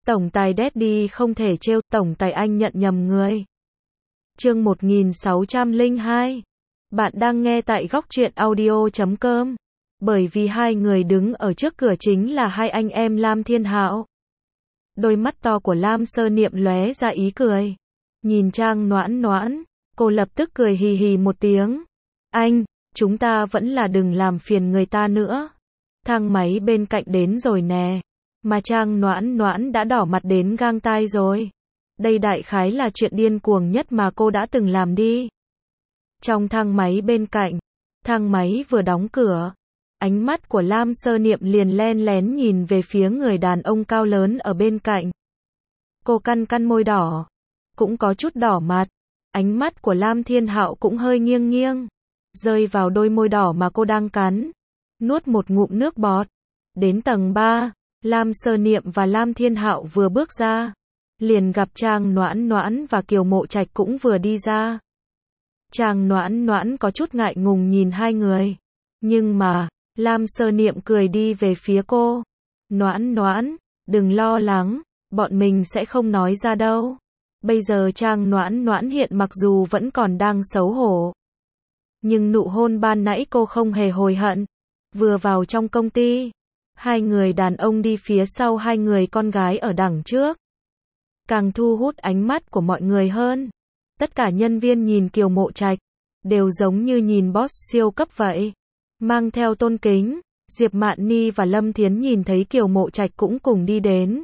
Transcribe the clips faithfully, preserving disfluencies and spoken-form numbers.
Tổng tài Daddy không thể trêu, tổng tài anh nhận nhầm người. Chương một nghìn sáu trăm lẻ hai. Bạn đang nghe tại góc truyện audio chấm com. Bởi vì hai người đứng ở trước cửa chính là hai anh em Lam Thiên Hạo. Đôi mắt to của Lam Sơ Niệm lóe ra ý cười. Nhìn Trang Noãn Noãn, cô lập tức cười hì hì một tiếng. Anh, chúng ta vẫn là đừng làm phiền người ta nữa. Thang máy bên cạnh đến rồi nè. Mà Trang Noãn Noãn đã đỏ mặt đến gang tai rồi. Đây đại khái là chuyện điên cuồng nhất mà cô đã từng làm đi. Trong thang máy bên cạnh, thang máy vừa đóng cửa, ánh mắt của Lam Sơ Niệm liền len lén nhìn về phía người đàn ông cao lớn ở bên cạnh. Cô căn căn môi đỏ, cũng có chút đỏ mặt. Ánh mắt của Lam Thiên Hạo cũng hơi nghiêng nghiêng, rơi vào đôi môi đỏ mà cô đang cắn. Nuốt một ngụm nước bọt. Đến tầng ba, Lam Sơ Niệm và Lam Thiên Hạo vừa bước ra, liền gặp Trang Noãn Noãn và Kiều Mộ Trạch cũng vừa đi ra. Trang Noãn Noãn có chút ngại ngùng nhìn hai người, nhưng mà Lam Sơ Niệm cười đi về phía cô. Noãn Noãn, đừng lo lắng, bọn mình sẽ không nói ra đâu. Bây giờ Trang Noãn Noãn hiện mặc dù vẫn còn đang xấu hổ, nhưng nụ hôn ban nãy cô không hề hối hận. Vừa vào trong công ty, hai người đàn ông đi phía sau hai người con gái ở đằng trước, càng thu hút ánh mắt của mọi người hơn. Tất cả nhân viên nhìn Kiều Mộ Trạch, đều giống như nhìn boss siêu cấp vậy, mang theo tôn kính. Diệp Mạn Ni và Lâm Thiến nhìn thấy Kiều Mộ Trạch cũng cùng đi đến,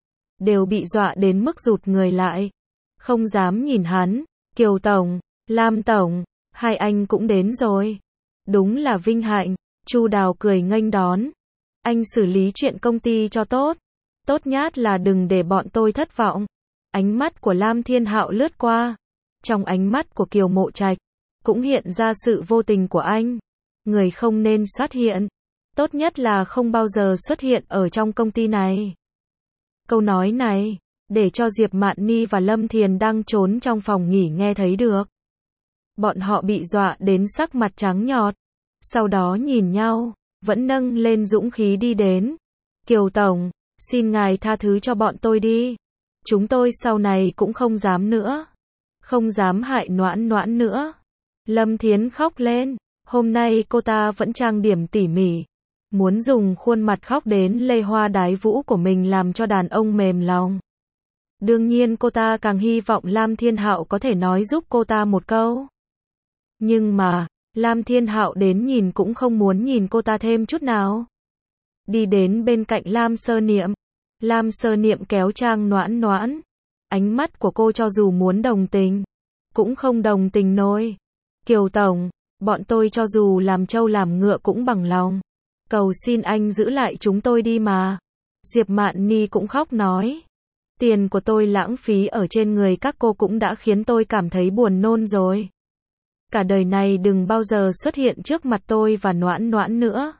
đều bị dọa đến mức rụt người lại, không dám nhìn hắn. Kiều Tổng, Lam Tổng, hai anh cũng đến rồi. Đúng là vinh hạnh. Chu Đào cười nghênh đón. Anh xử lý chuyện công ty cho tốt. Tốt nhất là đừng để bọn tôi thất vọng. Ánh mắt của Lam Thiên Hạo lướt qua. Trong ánh mắt của Kiều Mộ Trạch, cũng hiện ra sự vô tình của anh. Người không nên xuất hiện. Tốt nhất là không bao giờ xuất hiện ở trong công ty này. Câu nói này, để cho Diệp Mạn Ni và Lâm Thiền đang trốn trong phòng nghỉ nghe thấy được. Bọn họ bị dọa đến sắc mặt trắng nhọt. Sau đó nhìn nhau, vẫn nâng lên dũng khí đi đến. Kiều Tổng, xin ngài tha thứ cho bọn tôi đi. Chúng tôi sau này cũng không dám nữa. Không dám hại Noãn Noãn nữa. Lâm Thiến khóc lên. Hôm nay cô ta vẫn trang điểm tỉ mỉ, muốn dùng khuôn mặt khóc đến lê hoa đái vũ của mình làm cho đàn ông mềm lòng. Đương nhiên cô ta càng hy vọng Lam Thiên Hạo có thể nói giúp cô ta một câu. Nhưng mà Lam Thiên Hạo đến nhìn cũng không muốn nhìn cô ta thêm chút nào. Đi đến bên cạnh Lam Sơ Niệm. Lam Sơ Niệm kéo Trang Noãn Noãn. Ánh mắt của cô cho dù muốn đồng tình, cũng không đồng tình nổi. Kiều Tổng, bọn tôi cho dù làm trâu làm ngựa cũng bằng lòng. Cầu xin anh giữ lại chúng tôi đi mà. Diệp Mạn Ni cũng khóc nói. Tiền của tôi lãng phí ở trên người các cô cũng đã khiến tôi cảm thấy buồn nôn rồi. Cả đời này đừng bao giờ xuất hiện trước mặt tôi và Noãn Noãn nữa.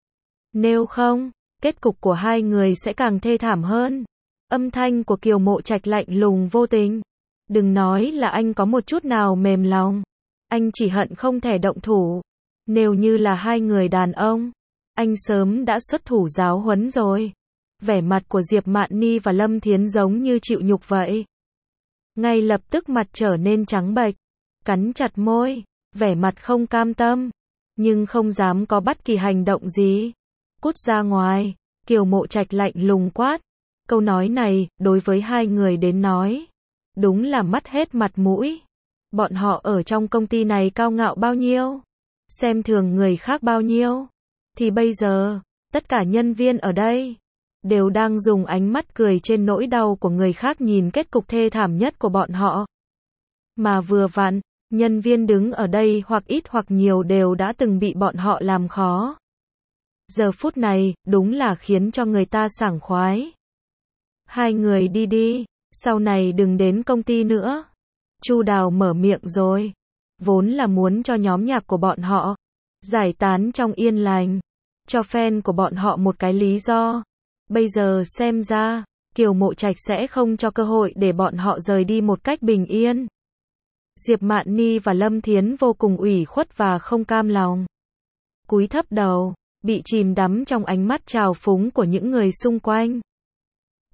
Nếu không, kết cục của hai người sẽ càng thê thảm hơn. Âm thanh của Kiều Mộ Trạch lạnh lùng vô tình. Đừng nói là anh có một chút nào mềm lòng. Anh chỉ hận không thể động thủ. Nếu như là hai người đàn ông, anh sớm đã xuất thủ giáo huấn rồi. Vẻ mặt của Diệp Mạn Ni và Lâm Thiến giống như chịu nhục vậy. Ngay lập tức mặt trở nên trắng bệch, cắn chặt môi, vẻ mặt không cam tâm, nhưng không dám có bất kỳ hành động gì. Cút ra ngoài. Kiều Mộ Trạch lạnh lùng quát. Câu nói này, đối với hai người đến nói, đúng là mất hết mặt mũi. Bọn họ ở trong công ty này cao ngạo bao nhiêu, xem thường người khác bao nhiêu, thì bây giờ, tất cả nhân viên ở đây đều đang dùng ánh mắt cười trên nỗi đau của người khác nhìn kết cục thê thảm nhất của bọn họ. Mà vừa vặn, nhân viên đứng ở đây hoặc ít hoặc nhiều đều đã từng bị bọn họ làm khó. Giờ phút này, đúng là khiến cho người ta sảng khoái. Hai người đi đi, sau này đừng đến công ty nữa. Chu Đào mở miệng rồi. Vốn là muốn cho nhóm nhạc của bọn họ giải tán trong yên lành, cho fan của bọn họ một cái lý do. Bây giờ xem ra, Kiều Mộ Trạch sẽ không cho cơ hội để bọn họ rời đi một cách bình yên. Diệp Mạn Ni và Lâm Thiến vô cùng ủy khuất và không cam lòng. Cúi thấp đầu, bị chìm đắm trong ánh mắt trào phúng của những người xung quanh.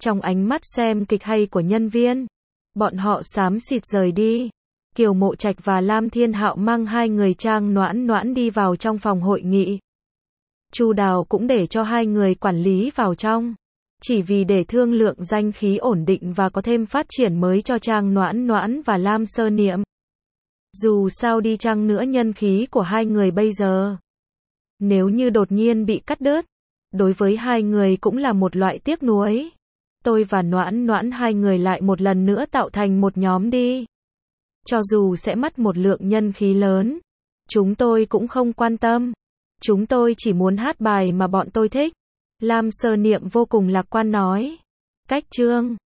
Trong ánh mắt xem kịch hay của nhân viên, bọn họ xám xịt rời đi. Kiều Mộ Trạch và Lam Thiên Hạo mang hai người Trang Noãn Noãn đi vào trong phòng hội nghị. Chu Đào cũng để cho hai người quản lý vào trong, chỉ vì để thương lượng danh khí ổn định và có thêm phát triển mới cho Trang Noãn Noãn và Lam Sơ Niệm. Dù sao đi chăng nữa nhân khí của hai người bây giờ, nếu như đột nhiên bị cắt đứt, đối với hai người cũng là một loại tiếc nuối. Tôi và Noãn Noãn hai người lại một lần nữa tạo thành một nhóm đi. Cho dù sẽ mất một lượng nhân khí lớn, chúng tôi cũng không quan tâm. Chúng tôi chỉ muốn hát bài mà bọn tôi thích. Lam Sơ Niệm vô cùng lạc quan nói. Cách chương